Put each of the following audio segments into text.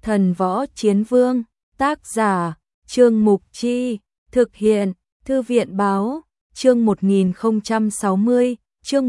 Thần Võ Chiến Vương, tác giả, Trương Mục Chi, thực hiện, Thư viện Báo, chương 1060, chương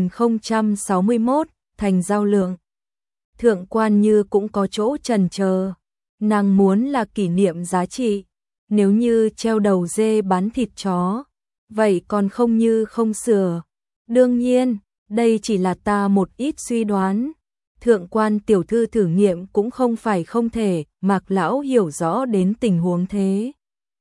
1061, thành giao lượng. Thượng Quan Như cũng có chỗ chần chờ, nàng muốn là kỷ niệm giá trị, nếu như treo đầu dê bán thịt chó, vậy còn không như không sửa. Đương nhiên, đây chỉ là ta một ít suy đoán. Thượng Quan tiểu thư thử nghiệm cũng không phải không thể, Mạc lão hiểu rõ đến tình huống thế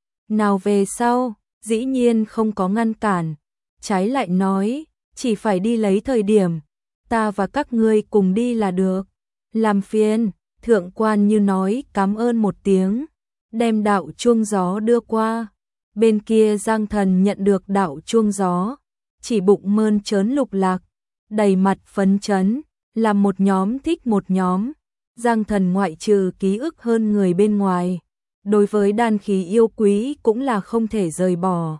nào về sau, dĩ nhiên không có ngăn cản, trái lại nói, chỉ phải đi lấy thời điểm, ta và các ngươi cùng đi là được. Làm phiền, Thượng Quan Như nói cảm ơn một tiếng, đem đạo chuông gió đưa qua. Bên kia Giang Thần nhận được đạo chuông gió, chỉ bụng mơn trớn lục lạc, đầy mặt phấn chấn, làm một nhóm thích một nhóm. Giang Thần ngoại trừ ký ức hơn người bên ngoài, đối với đan khí yêu quý cũng là không thể rời bỏ.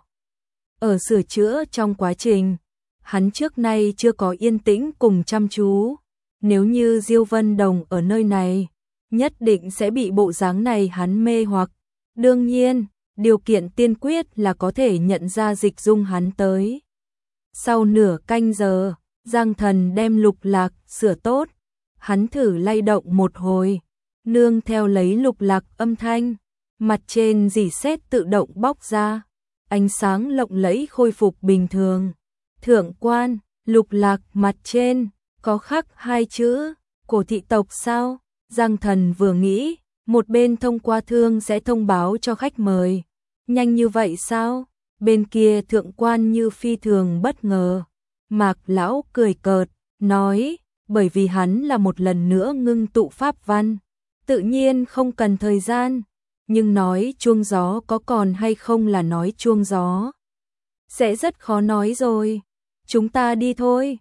Ở sửa chữa trong quá trình, hắn trước nay chưa có yên tĩnh cùng chăm chú. Nếu như Diêu Vân Đồng ở nơi này, nhất định sẽ bị bộ dáng này hắn mê hoặc. Đương nhiên, điều kiện tiên quyết là có thể nhận ra dịch dung hắn tới. Sau nửa canh giờ, Giang Thần đem lục lạc sửa tốt, hắn thử lay động một hồi, nương theo lấy lục lạc âm thanh, mặt trên rỉ sét tự động bóc ra, ánh sáng lộng lẫy khôi phục bình thường. Thượng Quan, lục lạc mặt trên có khắc hai chữ, cổ thị tộc sao? Giang Thần vừa nghĩ, một bên thông qua thương sẽ thông báo cho khách mời. Nhanh như vậy sao? Bên kia Thượng Quan Như phi thường bất ngờ. Mạc lão cười cợt, nói, bởi vì hắn là một lần nữa ngưng tụ pháp văn, tự nhiên không cần thời gian, nhưng nói chuông gió có còn hay không là nói chuông gió. Sẽ rất khó nói rồi, chúng ta đi thôi,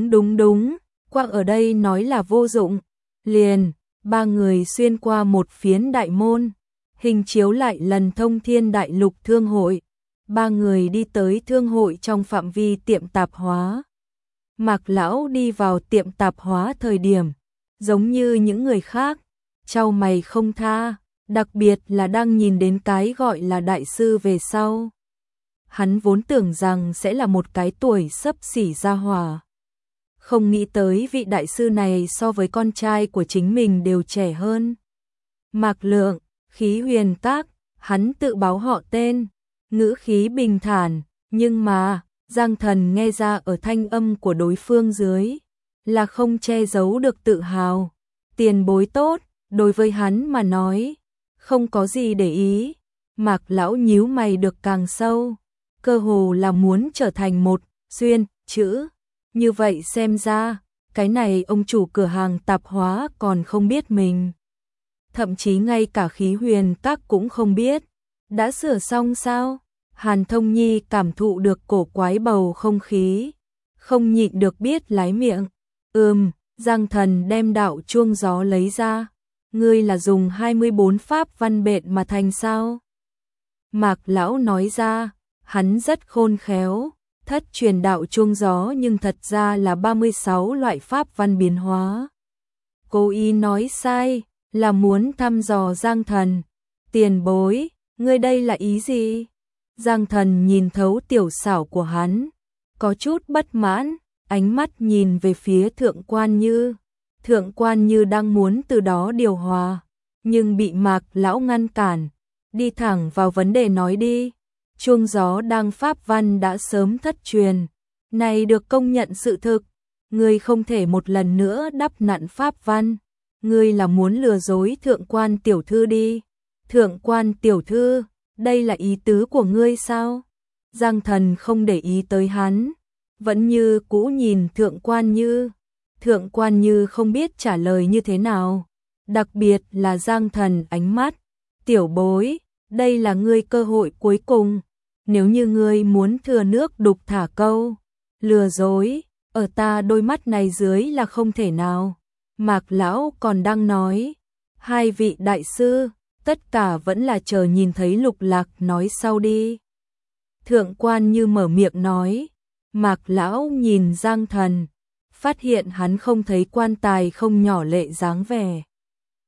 đúng, qua ở đây nói là vô dụng, liền, ba người xuyên qua một phiến đại môn, hình chiếu lại lần thông thiên đại lục thương hội. Ba người đi tới thương hội trong phạm vi tiệm tạp hóa. Mạc lão đi vào tiệm tạp hóa thời điểm, giống như những người khác, chau mày không tha, đặc biệt là đang nhìn đến cái gọi là đại sư về sau. Hắn vốn tưởng rằng sẽ là một cái tuổi xấp xỉ gia hỏa. Không nghĩ tới vị đại sư này so với con trai của chính mình đều trẻ hơn. Mạc Lượng, Khí Huyền Các, hắn tự báo họ tên. Ngữ khí bình thản, nhưng mà, Giang Thần nghe ra ở thanh âm của đối phương dưới, là không che giấu được tự hào. Tiền bối tốt, đối với hắn mà nói, không có gì để ý. Mạc lão nhíu mày được càng sâu, cơ hồ là muốn trở thành một xuyên chữ. Như vậy xem ra, cái này ông chủ cửa hàng tạp hóa còn không biết mình. Thậm chí ngay cả Khí Huyền Các cũng không biết. Đã sửa xong sao? Hàn Thông Nhi cảm thụ được cổ quái bầu không khí, không nhịn được biết lái miệng. Giang Thần đem đạo chuông gió lấy ra. Ngươi là dùng 24 pháp văn bện mà thành sao? Mạc lão nói ra, hắn rất khôn khéo, thất truyền đạo chuông gió nhưng thật ra là 36 loại pháp văn biến hóa. Cố ý nói sai, là muốn thăm dò Giang Thần. Tiền bối, ngươi đây là ý gì? Giang Thần nhìn thấu tiểu xảo của hắn, có chút bất mãn, ánh mắt nhìn về phía Thượng Quan Như. Thượng Quan Như đang muốn từ đó điều hòa, nhưng bị Mạc lão ngăn cản, đi thẳng vào vấn đề nói đi. Chuông gió đang pháp văn đã sớm thất truyền, này được công nhận sự thực, ngươi không thể một lần nữa đắp nặn pháp văn, ngươi là muốn lừa dối Thượng Quan tiểu thư đi. Thượng Quan tiểu thư, đây là ý tứ của ngươi sao? Giang Thần không để ý tới hắn, vẫn như cũ nhìn Thượng Quan Như. Thượng Quan Như không biết trả lời như thế nào, đặc biệt là Giang Thần ánh mắt. Tiểu bối, đây là ngươi cơ hội cuối cùng, nếu như ngươi muốn thừa nước đục thả câu, lừa dối, ở ta đôi mắt này dưới là không thể nào. Mạc lão còn đang nói, hai vị đại sư, tất cả vẫn là chờ nhìn thấy lục lạc nói sau đi. Thượng Quan Như mở miệng nói, Mạc lão nhìn Giang Thần, phát hiện hắn không thấy quan tài không nhỏ lệ dáng vẻ.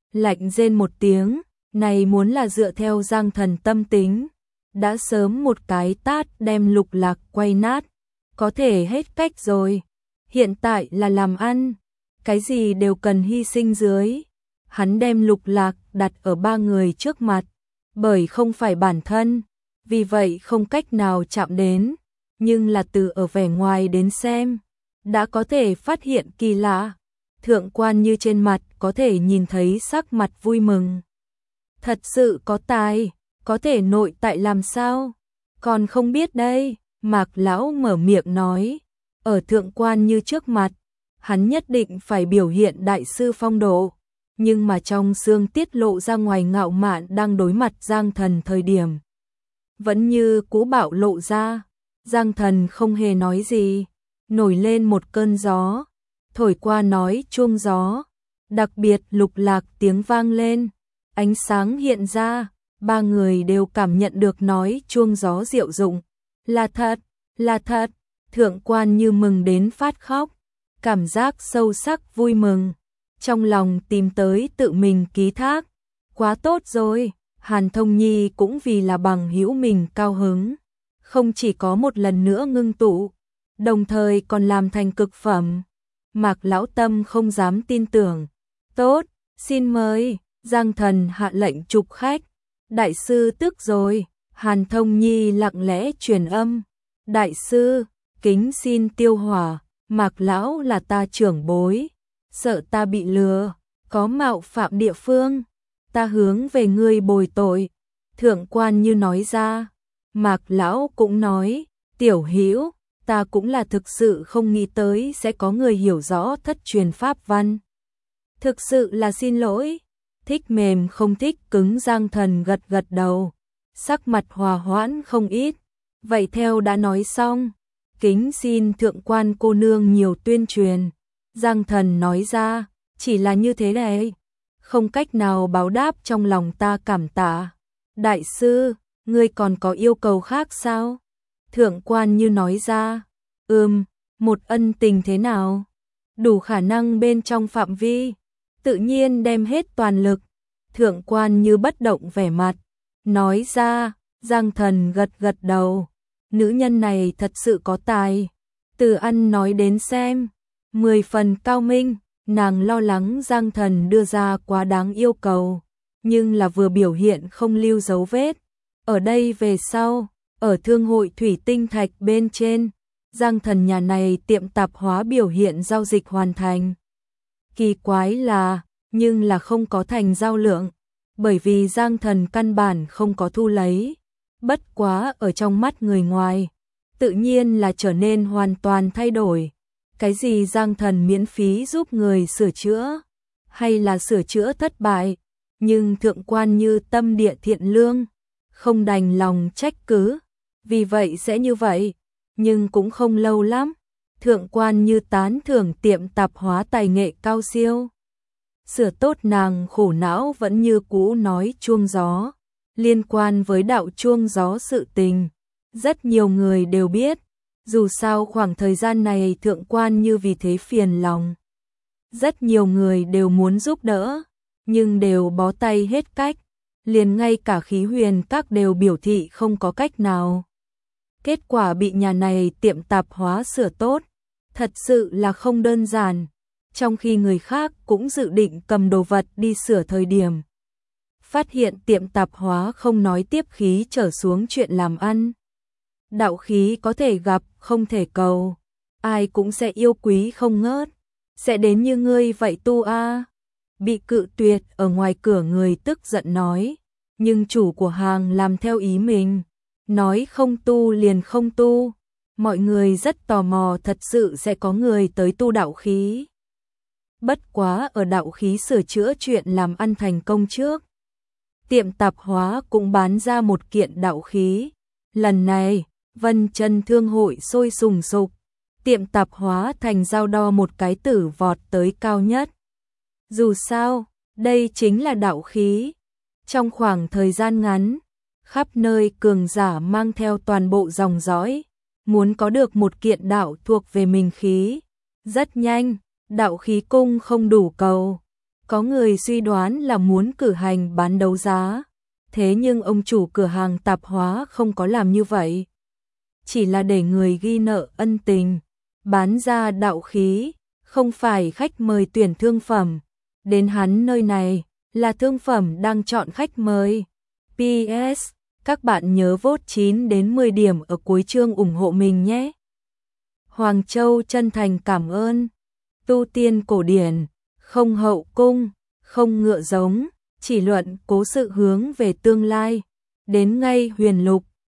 lạnh rên một tiếng, này muốn là dựa theo Giang Thần tâm tính, đã sớm một cái tát đem Lục Lạc quay nát, có thể hết cách rồi. Hiện tại là làm ăn, cái gì đều cần hy sinh dưới. Hắn đem Lục Lạc đặt ở ba người trước mặt, bởi không phải bản thân, vì vậy không cách nào chạm đến, nhưng là từ ở vẻ ngoài đến xem, đã có thể phát hiện kỳ lạ. Thượng quan như trên mặt có thể nhìn thấy sắc mặt vui mừng. Thật sự có tài, có thể nội tại làm sao? Còn không biết đây, Mạc lão mở miệng nói, ở thượng quan như trước mặt, hắn nhất định phải biểu hiện đại sư phong độ, nhưng mà trong xương tiết lộ ra ngoài ngạo mạn đang đối mặt Giang Thần thời điểm. Vẫn như cũ bạo lộ ra, Giang Thần không hề nói gì, nổi lên một cơn gió, thổi qua nói chuông gió, đặc biệt Lục Lạc tiếng vang lên, ánh sáng hiện ra, ba người đều cảm nhận được nói chuông gió diệu dụng, là thật, thượng quan như mừng đến phát khóc, cảm giác sâu sắc vui mừng, trong lòng tìm tới tự mình ký thác, quá tốt rồi, Hàn Thông Nhi cũng vì là bằng hữu mình cao hứng, không chỉ có một lần nữa ngưng tụ, đồng thời còn làm thành cực phẩm. Mạc lão tâm không dám tin tưởng. Tốt, xin mời, Giang Thần hạ lệnh chụp khách. Đại sư tức rồi, Hàn Thông Nhi lặng lẽ truyền âm. Đại sư, kính xin tiêu hỏa, Mạc lão là ta trưởng bối, sợ ta bị lừa, có mạo phạm địa phương, ta hướng về ngươi bồi tội. Thượng quan như nói ra, Mạc lão cũng nói, tiểu hữu, ta cũng là thực sự không nghĩ tới sẽ có người hiểu rõ thất truyền pháp văn. Thực sự là xin lỗi, thích mềm không thích cứng. Giang Thần gật gật đầu, sắc mặt hòa hoãn không ít. Vậy theo đã nói xong, kính xin thượng quan cô nương nhiều tuyên truyền. Giang Thần nói ra, chỉ là như thế này, không cách nào báo đáp trong lòng ta cảm tạ. Đại sư, ngươi còn có yêu cầu khác sao? Thượng quan như nói ra, một ân tình thế nào? Đủ khả năng bên trong phạm vi, tự nhiên đem hết toàn lực. Thượng quan như bất động vẻ mặt, nói ra, Giang Thần gật gật đầu, nữ nhân này thật sự có tài. Từ ăn nói đến xem, 10 phần cao minh, nàng lo lắng Giang Thần đưa ra quá đáng yêu cầu, nhưng là vừa biểu hiện không lưu dấu vết. Ở đây về sau, ở thương hội thủy tinh thạch bên trên, Giang Thần nhà này tiệm tạp hóa biểu hiện giao dịch hoàn thành. Kỳ quái là, nhưng là không có thành giao lượng, bởi vì Giang Thần căn bản không có thu lấy. Bất quá ở trong mắt người ngoài, tự nhiên là trở nên hoàn toàn thay đổi. Cái gì Giang Thần miễn phí giúp người sửa chữa, hay là sửa chữa thất bại, nhưng thượng quan như tâm địa thiện lương, không đành lòng trách cứ, vì vậy sẽ như vậy. Nhưng cũng không lâu lắm, thượng quan như tán thưởng tiệm tạp hóa tài nghệ cao siêu. Sửa tốt nàng khổ não vẫn như cũ nói chuông gió, liên quan với đạo chuông gió sự tình. Rất nhiều người đều biết, dù sao khoảng thời gian này thượng quan như vì thế phiền lòng. Rất nhiều người đều muốn giúp đỡ, nhưng đều bó tay hết cách, liền ngay cả Khí Huyền các đều biểu thị không có cách nào. Kết quả bị nhà này tiệm tạp hóa sửa tốt, thật sự là không đơn giản, trong khi người khác cũng dự định cầm đồ vật đi sửa thời điểm. Phát hiện tiệm tạp hóa không nói tiếp khí trở xuống chuyện làm ăn. Đạo khí có thể gặp, không thể cầu, ai cũng sẽ yêu quý không ngớt, sẽ đến như ngươi vậy tu a. Bị cự tuyệt ở ngoài cửa người tức giận nói, nhưng chủ của hàng làm theo ý mình. Nói không tu liền không tu, mọi người rất tò mò thật sự sẽ có người tới tu đạo khí. Bất quá ở đạo khí sửa chữa chuyện làm ăn thành công trước, tiệm tạp hóa cũng bán ra một kiện đạo khí. Lần này, Vân Chân Thương hội sôi sùng sục, tiệm tạp hóa thành giao đo một cái tử vọt tới cao nhất. Dù sao, đây chính là đạo khí. Trong khoảng thời gian ngắn, khắp nơi cường giả mang theo toàn bộ dòng dõi, muốn có được một kiện đạo thuộc về mình khí. Rất nhanh, đạo khí cung không đủ cầu, Có người suy đoán là muốn cử hành bán đấu giá, thế nhưng ông chủ cửa hàng tạp hóa không có làm như vậy. Chỉ là để người ghi nợ ân tình, bán ra đạo khí, không phải khách mời tuyển thương phẩm. Đến hắn nơi này là thương phẩm đang chọn khách mời. PS, các bạn nhớ vote 9 đến 10 điểm ở cuối chương ủng hộ mình nhé. Hoàng Châu chân thành cảm ơn. Tu tiên cổ điển, không hậu cung, không ngựa giống, chỉ luận cố sự hướng về tương lai. Đến ngay huyền lục,